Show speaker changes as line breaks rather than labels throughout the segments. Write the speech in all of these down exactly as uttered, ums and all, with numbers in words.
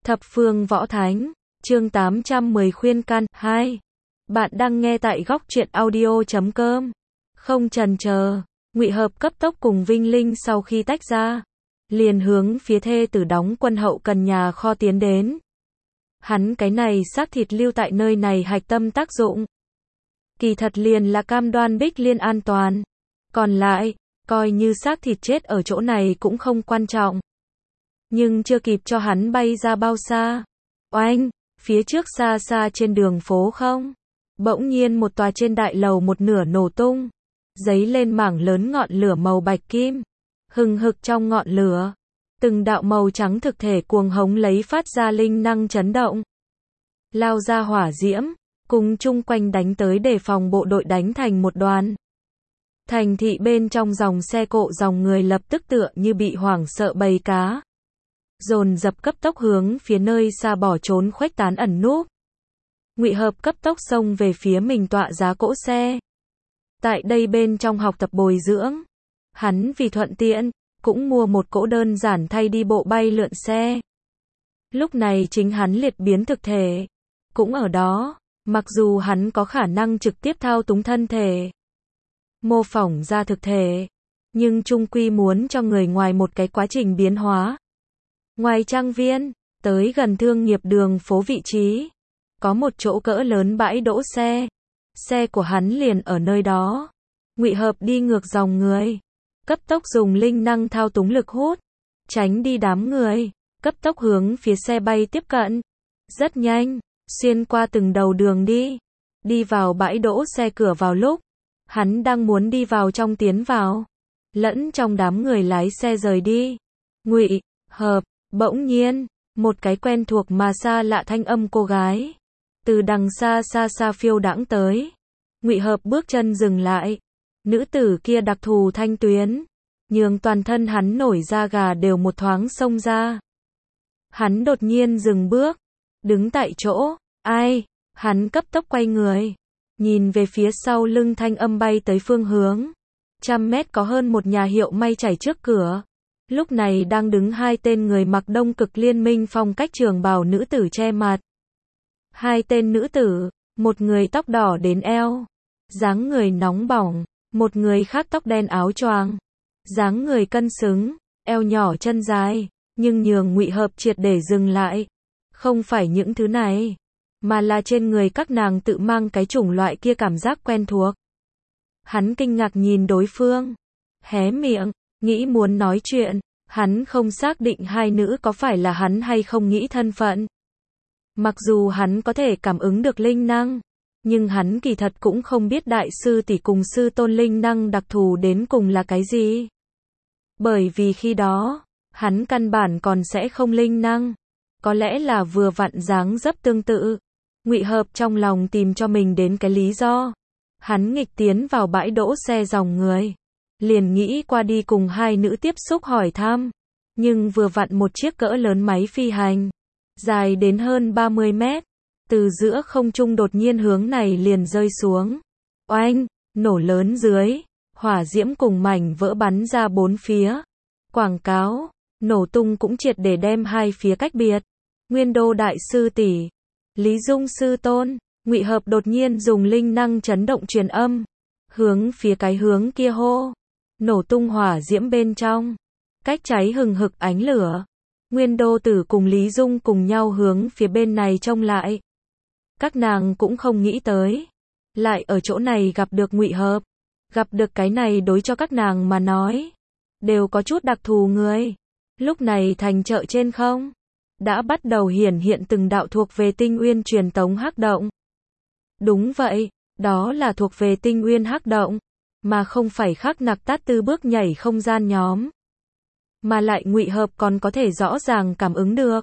Thập phương võ thánh, chương tám trăm mười khuyên can, hai. Bạn đang nghe tại góc truyện audio chấm com. Không chần chờ, Ngụy Hợp cấp tốc cùng Vinh Linh sau khi tách ra, liền hướng phía thê tử đóng quân hậu cần nhà kho tiến đến. Hắn cái này xác thịt lưu tại nơi này hạch tâm tác dụng. Kỳ thật liền là cam đoan Bích Liên an toàn. Còn lại, coi như xác thịt chết ở chỗ này cũng không quan trọng. Nhưng chưa kịp cho hắn bay ra bao xa. Oanh, phía trước xa xa trên đường phố không? Bỗng nhiên một tòa trên đại lầu một nửa nổ tung. Giấy lên mảng lớn ngọn lửa màu bạch kim. Hừng hực trong ngọn lửa. Từng đạo màu trắng thực thể cuồng hống lấy phát ra linh năng chấn động. Lao ra hỏa diễm, cùng chung quanh đánh tới để phòng bộ đội đánh thành một đoàn. Thành thị bên trong dòng xe cộ dòng người lập tức tựa như bị hoảng sợ bầy cá. Dồn dập cấp tốc hướng phía nơi xa bỏ trốn khuếch tán ẩn núp. Ngụy Hợp cấp tốc xông về phía mình tọa giá cỗ xe. Tại đây bên trong học tập bồi dưỡng, hắn vì thuận tiện, cũng mua một cỗ đơn giản thay đi bộ bay lượn xe. Lúc này chính hắn liệt biến thực thể, cũng ở đó, mặc dù hắn có khả năng trực tiếp thao túng thân thể, mô phỏng ra thực thể, nhưng chung quy muốn cho người ngoài một cái quá trình biến hóa. Ngoài trang viên, tới gần thương nghiệp đường phố vị trí, có một chỗ cỡ lớn bãi đỗ xe. Xe của hắn liền ở nơi đó. Ngụy Hợp đi ngược dòng người, cấp tốc dùng linh năng thao túng lực hút, tránh đi đám người, cấp tốc hướng phía xe bay tiếp cận. Rất nhanh, xuyên qua từng đầu đường đi, đi vào bãi đỗ xe cửa vào lúc hắn đang muốn đi vào trong tiến vào, lẫn trong đám người lái xe rời đi. Ngụy Hợp, bỗng nhiên, một cái quen thuộc mà xa lạ thanh âm cô gái từ đằng xa xa xa phiêu đãng tới. Ngụy Hợp bước chân dừng lại. Nữ tử kia đặc thù thanh tuyến, nhường toàn thân hắn nổi da gà đều một thoáng xông ra. Hắn đột nhiên dừng bước, đứng tại chỗ. Ai? Hắn cấp tốc quay người, nhìn về phía sau lưng thanh âm bay tới phương hướng. Trăm mét có hơn một nhà hiệu may chảy trước cửa. Lúc này đang đứng hai tên người mặc Đông Cực Liên Minh phong cách trường bào nữ tử che mặt. Hai tên nữ tử, một người tóc đỏ đến eo, dáng người nóng bỏng, một người khác tóc đen áo choàng, dáng người cân xứng, eo nhỏ chân dài, nhưng nhường Ngụy Hợp triệt để dừng lại. Không phải những thứ này, mà là trên người các nàng tự mang cái chủng loại kia cảm giác quen thuộc. Hắn kinh ngạc nhìn đối phương, hé miệng, nghĩ muốn nói chuyện. Hắn không xác định hai nữ có phải là hắn hay không nghĩ thân phận. Mặc dù hắn có thể cảm ứng được linh năng, nhưng hắn kỳ thật cũng không biết đại sư tỷ cùng sư tôn linh năng đặc thù đến cùng là cái gì. Bởi vì khi đó, hắn căn bản còn sẽ không linh năng. Có lẽ là vừa vặn dáng dấp tương tự. Ngụy Hợp trong lòng tìm cho mình đến cái lý do. Hắn nghịch tiến vào bãi đỗ xe dòng người, liền nghĩ qua đi cùng hai nữ tiếp xúc hỏi thăm. Nhưng vừa vặn một chiếc cỡ lớn máy phi hành, dài đến hơn ba mươi mét, từ giữa không trung đột nhiên hướng này liền rơi xuống. Oanh, nổ lớn dưới, hỏa diễm cùng mảnh vỡ bắn ra bốn phía. Quảng cáo, nổ tung cũng triệt để đem hai phía cách biệt. Nguyên Đô đại sư tỷ, Lý Dung sư tôn. Ngụy Hợp đột nhiên dùng linh năng chấn động truyền âm, hướng phía cái hướng kia hô. Nổ tung hỏa diễm bên trong, cách cháy hừng hực ánh lửa. Nguyên Đô tử cùng Lý Dung cùng nhau hướng phía bên này trông lại. Các nàng cũng không nghĩ tới, lại ở chỗ này gặp được Ngụy Hợp. Gặp được cái này đối cho các nàng mà nói, đều có chút đặc thù người. Lúc này thành chợ trên không, đã bắt đầu hiển hiện từng đạo thuộc về tinh uyên truyền tống hắc động. Đúng vậy, đó là thuộc về tinh uyên hắc động, mà không phải Khắc Nặc Tát Tư bước nhảy không gian nhóm. Mà lại Ngụy Hợp còn có thể rõ ràng cảm ứng được.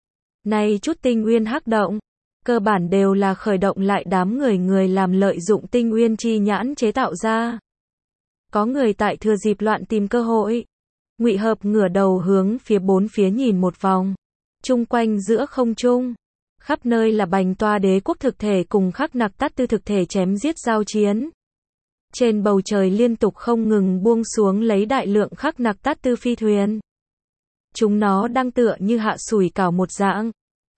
Này chút tinh uyên hắc động, cơ bản đều là khởi động lại đám người người làm lợi dụng tinh uyên chi nhãn chế tạo ra. Có người tại thừa dịp loạn tìm cơ hội. Ngụy Hợp ngửa đầu hướng phía bốn phía nhìn một vòng. Chung quanh giữa không trung, khắp nơi là bành toa đế quốc thực thể cùng Khắc Nặc Tát Tư thực thể chém giết giao chiến. Trên bầu trời liên tục không ngừng buông xuống lấy đại lượng Khắc Nặc Tát Tư phi thuyền. Chúng nó đang tựa như hạ sủi cảo một dạng,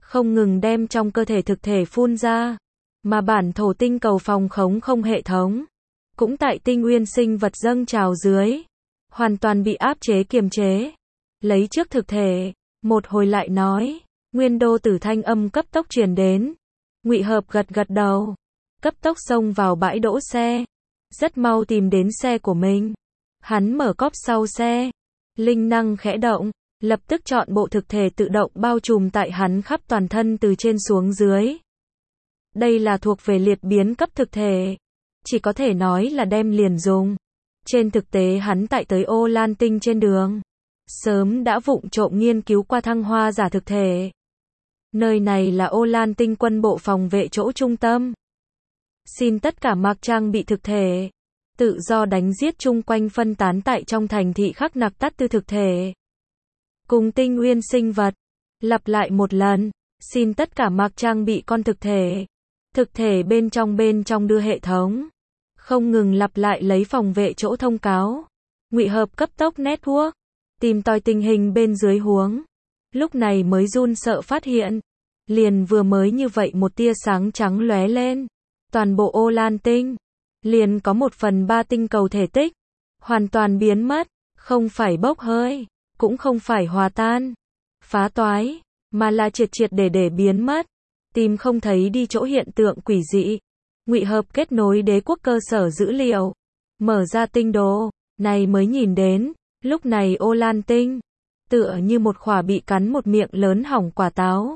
không ngừng đem trong cơ thể thực thể phun ra, mà bản thổ tinh cầu phòng khống không hệ thống, cũng tại tinh nguyên sinh vật dâng trào dưới, hoàn toàn bị áp chế kiềm chế. Lấy trước thực thể, một hồi lại nói, Nguyên Đô Tử thanh âm cấp tốc truyền đến. Ngụy Hợp gật gật đầu, cấp tốc xông vào bãi đỗ xe, rất mau tìm đến xe của mình. Hắn mở cốp sau xe, linh năng khẽ động, lập tức chọn bộ thực thể tự động bao trùm tại hắn khắp toàn thân từ trên xuống dưới. Đây là thuộc về liệt biến cấp thực thể, chỉ có thể nói là đem liền dùng. Trên thực tế hắn tại tới Ô Lan Tinh trên đường, sớm đã vụng trộm nghiên cứu qua thăng hoa giả thực thể. Nơi này là Ô Lan Tinh quân bộ phòng vệ chỗ trung tâm. Xin tất cả mặc trang bị thực thể, tự do đánh giết chung quanh phân tán tại trong thành thị khắc nặc tát tư thực thể. Cùng tinh nguyên sinh vật, lặp lại một lần, xin tất cả mặc trang bị con thực thể. Thực thể bên trong bên trong đưa hệ thống, không ngừng lặp lại lấy phòng vệ chỗ thông cáo. Ngụy Hợp cấp tốc network, tìm tòi tình hình bên dưới huống. Lúc này mới run sợ phát hiện, liền vừa mới như vậy một tia sáng trắng lóe lên, toàn bộ Ô Lan Tinh, liền có một phần ba tinh cầu thể tích, hoàn toàn biến mất, không phải bốc hơi, cũng không phải hòa tan, phá toái, mà là triệt triệt để để biến mất, tìm không thấy đi chỗ hiện tượng quỷ dị. Ngụy Hợp kết nối đế quốc cơ sở dữ liệu, mở ra tinh đồ, này mới nhìn đến, lúc này Ô Lan Tinh, tựa như một khỏa bị cắn một miệng lớn hỏng quả táo.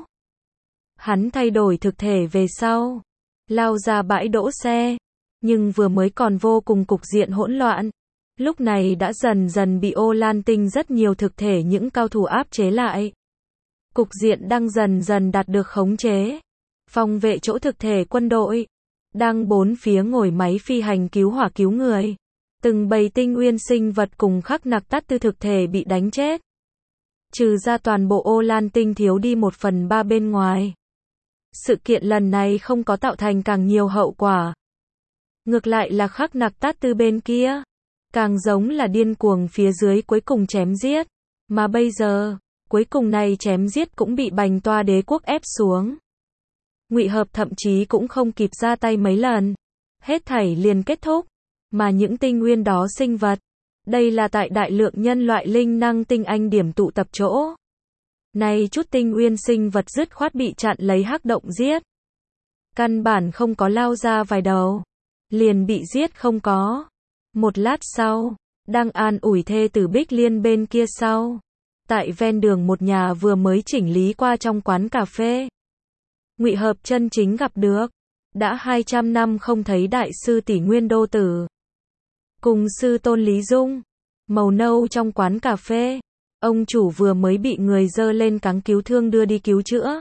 Hắn thay đổi thực thể về sau, lao ra bãi đỗ xe, nhưng vừa mới còn vô cùng cục diện hỗn loạn, lúc này đã dần dần bị Ô Lan Tinh rất nhiều thực thể những cao thủ áp chế lại. Cục diện đang dần dần đạt được khống chế. Phòng vệ chỗ thực thể quân đội, đang bốn phía ngồi máy phi hành cứu hỏa cứu người. Từng bầy tinh nguyên sinh vật cùng khắc nặc tát tư thực thể bị đánh chết. Trừ ra toàn bộ Ô Lan Tinh thiếu đi một phần ba bên ngoài. Sự kiện lần này không có tạo thành càng nhiều hậu quả. Ngược lại là khắc nặc tát tư bên kia, càng giống là điên cuồng phía dưới cuối cùng chém giết. Mà bây giờ, cuối cùng này chém giết cũng bị bành toa đế quốc ép xuống. Ngụy Hợp thậm chí cũng không kịp ra tay mấy lần. Hết thảy liền kết thúc. Mà những tinh nguyên đó sinh vật, đây là tại đại lượng nhân loại linh năng tinh anh điểm tụ tập chỗ. Này chút tinh nguyên sinh vật dứt khoát bị chặn lấy hắc động giết. Căn bản không có lao ra vài đầu, liền bị giết không có. Một lát sau, đang an ủi thê tử Bích Liên bên kia sau. Tại ven đường một nhà vừa mới chỉnh lý qua trong quán cà phê. Ngụy Hợp chân chính gặp được. Đã hai trăm năm không thấy đại sư tỷ Nguyên Đô Tử. Cùng sư tôn Lý Dung. Màu nâu trong quán cà phê. Ông chủ vừa mới bị người dơ lên cáng cứu thương đưa đi cứu chữa.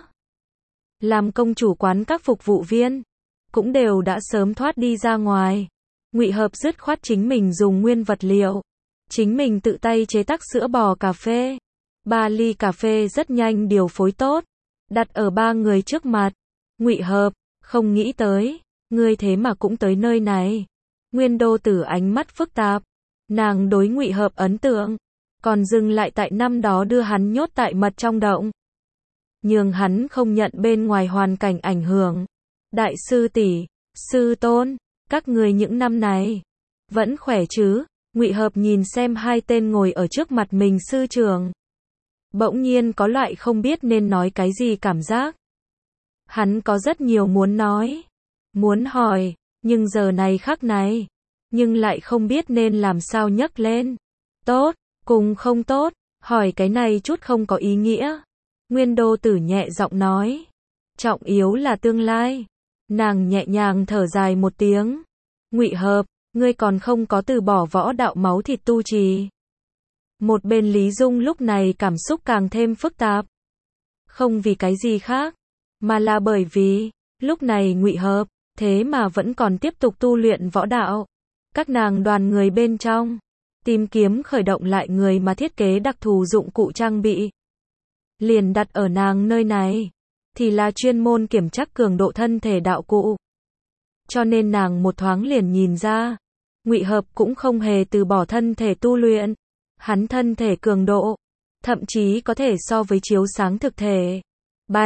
Làm công chủ quán các phục vụ viên, cũng đều đã sớm thoát đi ra ngoài. Ngụy Hợp dứt khoát chính mình dùng nguyên vật liệu. Chính mình tự tay chế tác sữa bò cà phê. Ba ly cà phê rất nhanh điều phối tốt. Đặt ở ba người trước mặt. Ngụy Hợp, không nghĩ tới, ngươi thế mà cũng tới nơi này. Nguyên Đô Tử ánh mắt phức tạp. Nàng đối Ngụy Hợp ấn tượng, còn dừng lại tại năm đó đưa hắn nhốt tại mật trong động. Nhưng hắn không nhận bên ngoài hoàn cảnh ảnh hưởng. Đại sư tỷ, sư tôn, các người những năm này, vẫn khỏe chứ? Ngụy Hợp nhìn xem hai tên ngồi ở trước mặt mình sư trưởng. Bỗng nhiên có loại không biết nên nói cái gì cảm giác. Hắn có rất nhiều muốn nói, muốn hỏi, nhưng giờ này khắc này, nhưng lại không biết nên làm sao nhấc lên. Tốt, cùng không tốt, hỏi cái này chút không có ý nghĩa. Nguyên Đô Tử nhẹ giọng nói. Trọng yếu là tương lai. Nàng nhẹ nhàng thở dài một tiếng. Ngụy Hợp, ngươi còn không có từ bỏ võ đạo máu thịt tu trì. Một bên Lý Dung lúc này cảm xúc càng thêm phức tạp. Không vì cái gì khác, mà là bởi vì, lúc này Ngụy Hợp, thế mà vẫn còn tiếp tục tu luyện võ đạo. Các nàng đoàn người bên trong, tìm kiếm khởi động lại người mà thiết kế đặc thù dụng cụ trang bị. Liền đặt ở nàng nơi này, thì là chuyên môn kiểm tra cường độ thân thể đạo cụ. Cho nên nàng một thoáng liền nhìn ra, Ngụy Hợp cũng không hề từ bỏ thân thể tu luyện. Hắn thân thể cường độ, thậm chí có thể so với chiếu sáng thực thể. Bành,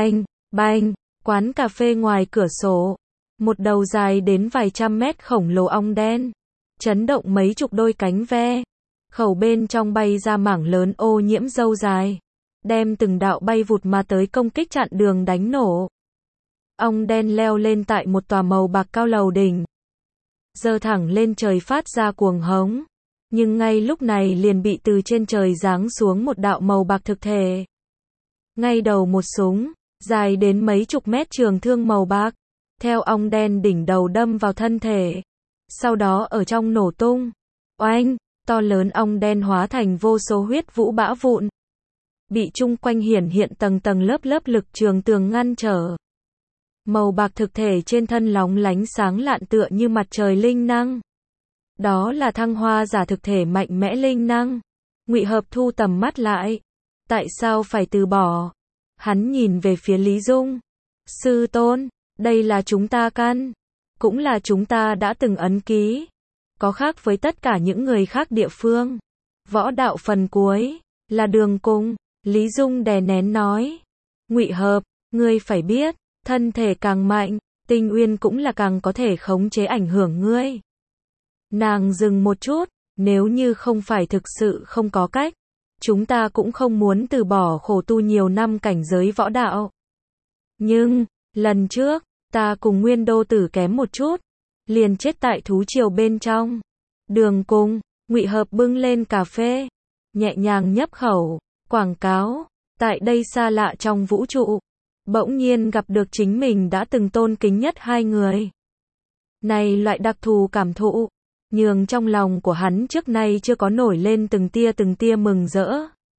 Bành, quán cà phê ngoài cửa sổ. Một đầu dài đến vài trăm mét khổng lồ ong đen. Chấn động mấy chục đôi cánh ve. Khẩu bên trong bay ra mảng lớn ô nhiễm râu dài. Đem từng đạo bay vụt mà tới công kích chặn đường đánh nổ. Ong đen leo lên tại một tòa màu bạc cao lầu đỉnh. Giơ thẳng lên trời phát ra cuồng hống. Nhưng ngay lúc này liền bị từ trên trời giáng xuống một đạo màu bạc thực thể. Ngay đầu một súng, dài đến mấy chục mét trường thương màu bạc. Theo ong đen đỉnh đầu đâm vào thân thể. Sau đó ở trong nổ tung. Oanh, to lớn ong đen hóa thành vô số huyết vũ bã vụn. Bị chung quanh hiển hiện tầng tầng lớp lớp lực trường tường ngăn trở. Màu bạc thực thể trên thân lóng lánh sáng lạn tựa như mặt trời linh năng. Đó là thăng hoa giả thực thể mạnh mẽ linh năng. Ngụy Hợp thu tầm mắt lại. Tại sao phải từ bỏ? Hắn nhìn về phía Lý Dung. Sư tôn, đây là chúng ta căn. Cũng là chúng ta đã từng ấn ký. Có khác với tất cả những người khác địa phương. Võ đạo phần cuối, là đường cùng. Lý Dung đè nén nói. Ngụy Hợp, ngươi phải biết, thân thể càng mạnh, tinh uyên cũng là càng có thể khống chế ảnh hưởng ngươi. Nàng dừng một chút, nếu như không phải thực sự không có cách, chúng ta cũng không muốn từ bỏ khổ tu nhiều năm cảnh giới võ đạo. Nhưng, lần trước, ta cùng Nguyên Đô Tử kém một chút, liền chết tại thú triều bên trong. Đường cùng, Ngụy Hợp bưng lên cà phê, nhẹ nhàng nhấp khẩu, quảng cáo, tại đây xa lạ trong vũ trụ, bỗng nhiên gặp được chính mình đã từng tôn kính nhất hai người. Này loại đặc thù cảm thụ, nhường trong lòng của hắn trước nay chưa có nổi lên từng tia từng tia mừng rỡ.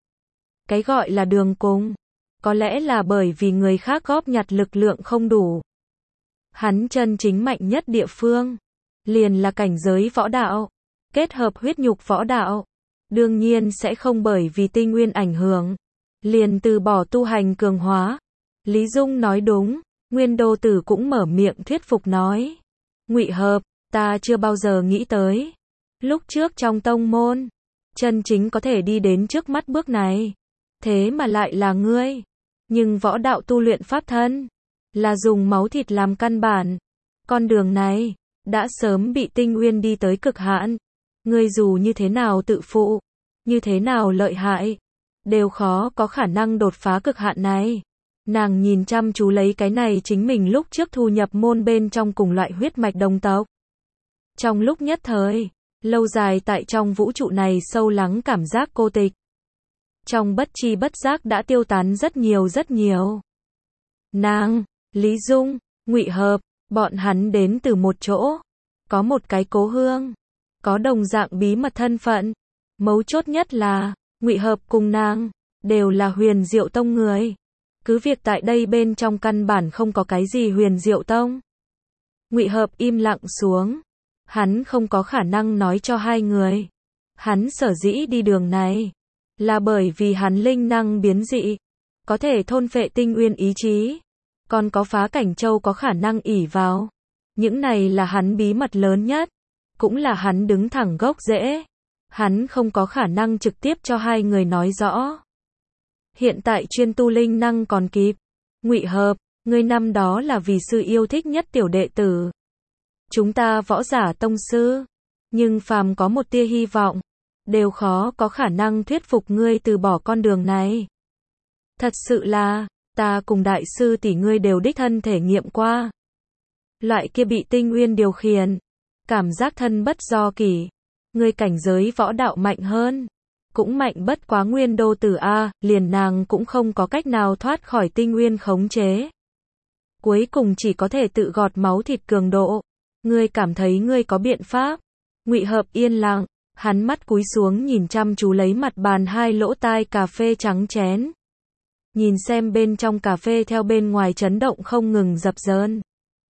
Cái gọi là đường cùng, có lẽ là bởi vì người khác góp nhặt lực lượng không đủ. Hắn chân chính mạnh nhất địa phương, liền là cảnh giới võ đạo, kết hợp huyết nhục võ đạo. Đương nhiên sẽ không bởi vì tinh nguyên ảnh hưởng, liền từ bỏ tu hành cường hóa. Lý Dung nói đúng, Nguyên Đô Tử cũng mở miệng thuyết phục nói. Ngụy Hợp, ta chưa bao giờ nghĩ tới. Lúc trước trong tông môn, chân chính có thể đi đến trước mắt bước này. Thế mà lại là ngươi. Nhưng võ đạo tu luyện pháp thân, là dùng máu thịt làm căn bản. Con đường này, đã sớm bị tinh nguyên đi tới cực hạn. Ngươi dù như thế nào tự phụ, như thế nào lợi hại, đều khó có khả năng đột phá cực hạn này. Nàng nhìn chăm chú lấy cái này chính mình lúc trước thu nhập môn bên trong cùng loại huyết mạch đồng tộc. Trong lúc nhất thời, lâu dài tại trong vũ trụ này sâu lắng cảm giác cô tịch. Trong bất chi bất giác đã tiêu tán rất nhiều rất nhiều. Nàng, Lý Dung, Ngụy Hợp, bọn hắn đến từ một chỗ. Có một cái cố hương. Có đồng dạng bí mật thân phận. Mấu chốt nhất là, Ngụy Hợp cùng nàng, đều là Huyền Diệu Tông người. Cứ việc tại đây bên trong căn bản không có cái gì Huyền Diệu Tông. Ngụy Hợp im lặng xuống. Hắn không có khả năng nói cho hai người. Hắn sở dĩ đi đường này, là bởi vì hắn linh năng biến dị. Có thể thôn phệ tinh uyên ý chí. Còn có phá cảnh châu có khả năng ỷ vào. Những này là hắn bí mật lớn nhất. Cũng là hắn đứng thẳng gốc rễ. Hắn không có khả năng trực tiếp cho hai người nói rõ. Hiện tại chuyên tu linh năng còn kịp. Ngụy Hợp, ngươi năm đó là vì sư yêu thích nhất tiểu đệ tử. Chúng ta võ giả tông sư. Nhưng phàm có một tia hy vọng, đều khó có khả năng thuyết phục ngươi từ bỏ con đường này. Thật sự là, ta cùng đại sư tỷ ngươi đều đích thân thể nghiệm qua. Loại kia bị tinh uyên điều khiển. Cảm giác thân bất do kỷ. Ngươi cảnh giới võ đạo mạnh hơn. Cũng mạnh bất quá Nguyên Đô Tử A, liền nàng cũng không có cách nào thoát khỏi tinh uyên khống chế. Cuối cùng chỉ có thể tự gọt máu thịt cường độ. Ngươi cảm thấy ngươi có biện pháp. Ngụy Hợp yên lặng, hắn mắt cúi xuống nhìn chăm chú lấy mặt bàn hai lỗ tai cà phê trắng chén. Nhìn xem bên trong cà phê theo bên ngoài chấn động không ngừng dập dờn.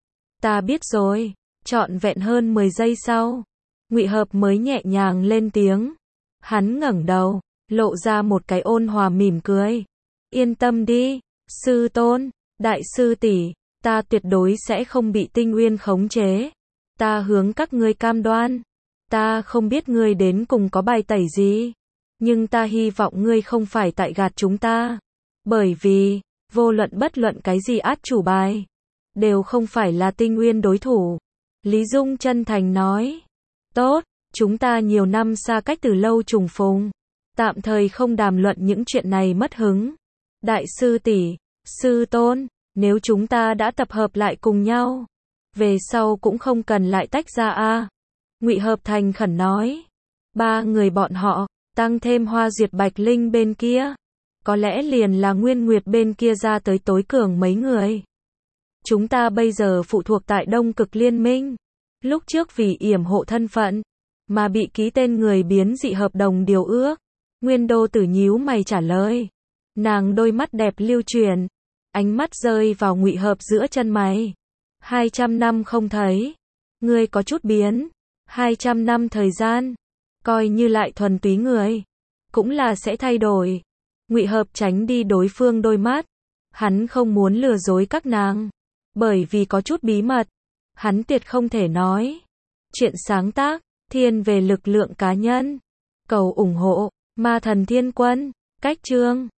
Ta biết rồi. Trọn vẹn hơn mười giây sau, Ngụy Hợp mới nhẹ nhàng lên tiếng. Hắn ngẩng đầu, lộ ra một cái ôn hòa mỉm cười. Yên tâm đi, sư tôn, đại sư tỷ, ta tuyệt đối sẽ không bị tinh uyên khống chế. Ta hướng các ngươi cam đoan. Ta không biết ngươi đến cùng có bài tẩy gì, nhưng ta hy vọng ngươi không phải tại gạt chúng ta. Bởi vì, Vô luận bất luận cái gì át chủ bài, đều không phải là Tinh Uyên đối thủ. Lý Dung chân thành nói. Tốt, chúng ta nhiều năm xa cách từ lâu trùng phùng. Tạm thời không đàm luận những chuyện này mất hứng. Đại sư tỷ, sư tôn, nếu chúng ta đã tập hợp lại cùng nhau, về sau cũng không cần lại tách ra a. Ngụy Hợp thành khẩn nói. Ba người bọn họ, tăng thêm Hoa Duyệt Bạch Linh bên kia, có lẽ liền là Nguyên Nguyệt bên kia ra tới tối cường mấy người. Chúng ta bây giờ phụ thuộc tại Đông Cực Liên Minh. Lúc trước vì yểm hộ thân phận, mà bị ký tên người biến dị hợp đồng điều ước. Nguyên Đô Tử nhíu mày trả lời. Nàng đôi mắt đẹp lưu truyền, ánh mắt rơi vào Ngụy Hợp giữa chân mày. Hai trăm năm không thấy, ngươi có chút biến. Hai trăm năm thời gian, coi như lại thuần túy người, cũng là sẽ thay đổi. Ngụy Hợp tránh đi đối phương đôi mắt. Hắn không muốn lừa dối các nàng, bởi vì có chút bí mật, hắn tuyệt không thể nói. Chuyện sáng tác, thiên về lực lượng cá nhân. Cầu ủng hộ, Ma Thần Thiên Quân, cách chương.